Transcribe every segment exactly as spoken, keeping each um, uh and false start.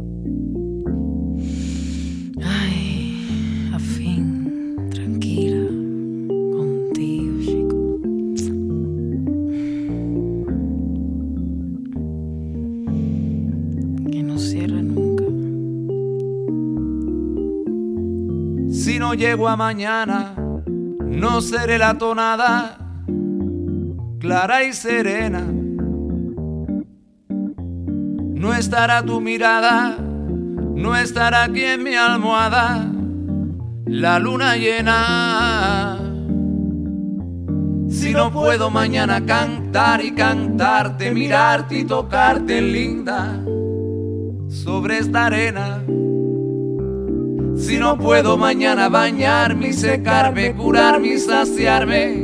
Ay, a fin, tranquila, contigo, chico. Que no cierre nunca. Si no llego a mañana, no seré la tonada clara y serena. No estará tu mirada, no estará aquí en mi almohada la luna llena. Si no puedo mañana cantar y cantarte, mirarte y tocarte linda sobre esta arena. Si no puedo mañana bañarme y secarme, curarme y saciarme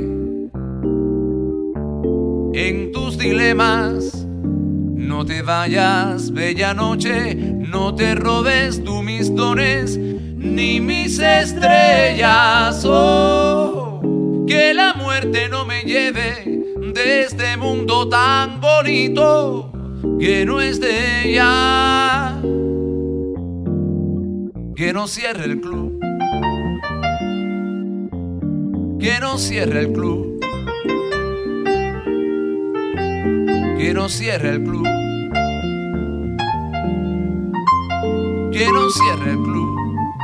en tus dilemas. No te vayas, bella noche, no te robes tú mis dones ni mis estrellas. Oh, que la muerte no me lleve de este mundo tan bonito que no es de ella. Que no cierre el club, que no cierre el club, que no cierre el club, que no cierre el club.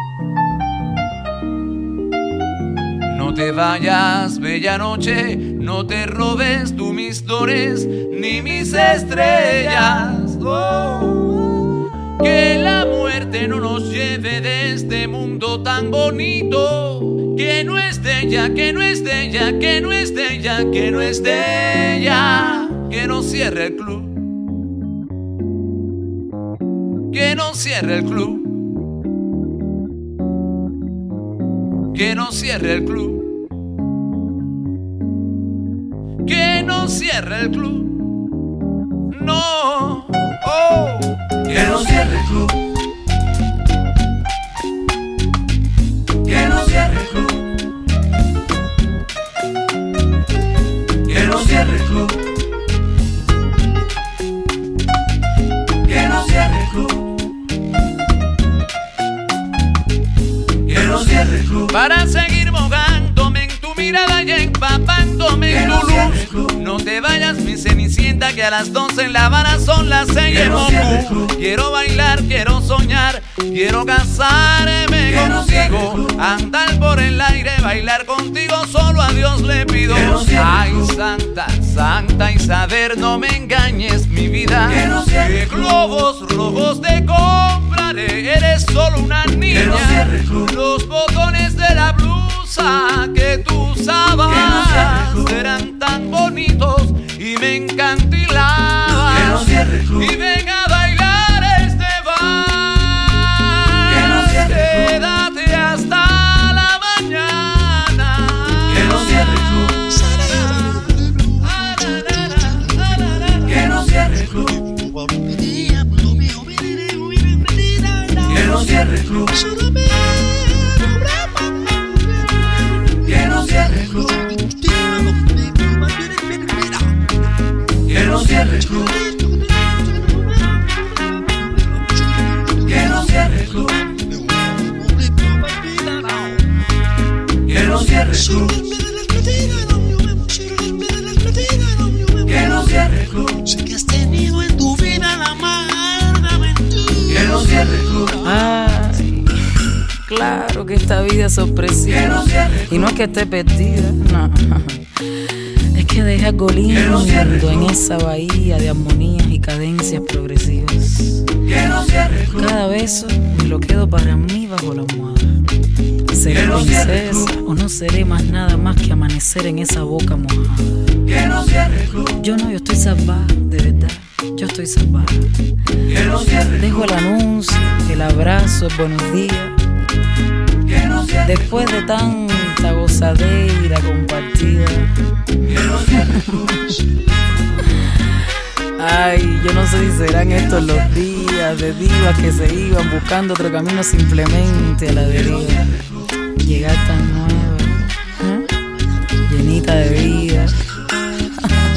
No te vayas, bella noche, no te robes tú mis dones ni mis estrellas. Oh, que la muerte no nos lleve de este mundo tan bonito que no es de ella, que no es de ella, que no es de ella, que no es de ella. Que no cierre el club, que no cierre el club, que no cierre el club, que no cierre el club, no, oh, que no cierre el club, que no cierre el club, que no cierre el club. Que no cierre el club, que no cierre el club. Para seguir mojándome en tu mirada y empapándome en tu luz. No te vayas, mi cenicienta, que a las doce en La Habana son las seis en Moscú. Quiero bailar, quiero soñar, quiero casarme contigo, andar por el aire, bailar contigo, solo a Dios le pido. Ay, santa, santa Isabel, no me engañes, mi vida. Que globos rojos te compraré, eres solo una niña. Los botones de la blusa que tú usabas eran tan bonitos y me encantilaban. Y ven a bailar este vals, quédate hasta la mañana. Que no cierre el club, que no cierre el club, que no cierre el club, que no cierre el club, que no cierre el club, que no cierre el club, que no cierre el club, que no cierre el club. Sé que has tenido en tu vida la amarga aventura. Que no cierre el club. Ay, claro que esta vida es sorpresiva. Y no es que esté perdida, no. Es que deja algo lindo en esa bahía de armonías y cadencias progresivas. Cada beso me lo quedo para mí bajo la almohada. ¿Seré princesa o no seré más nada más que amanecer en esa boca mojada? Yo no, yo estoy salvada, de verdad, yo estoy salvada. Dejo el anuncio, el abrazo, el buenos días. Después de tanta gozadera compartida. Ay, yo no sé si serán estos los días de divas que se iban buscando otro camino simplemente a la deriva. Llegar tan nueva, ¿eh? Llenita de vida.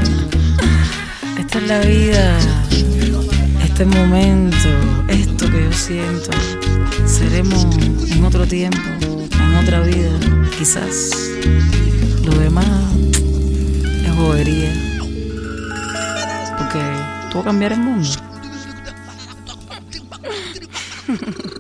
Esta es la vida, este momento, esto que yo siento. Seremos en otro tiempo, en otra vida, quizás. Lo demás es bobería. Porque tú vas a cambiar el mundo.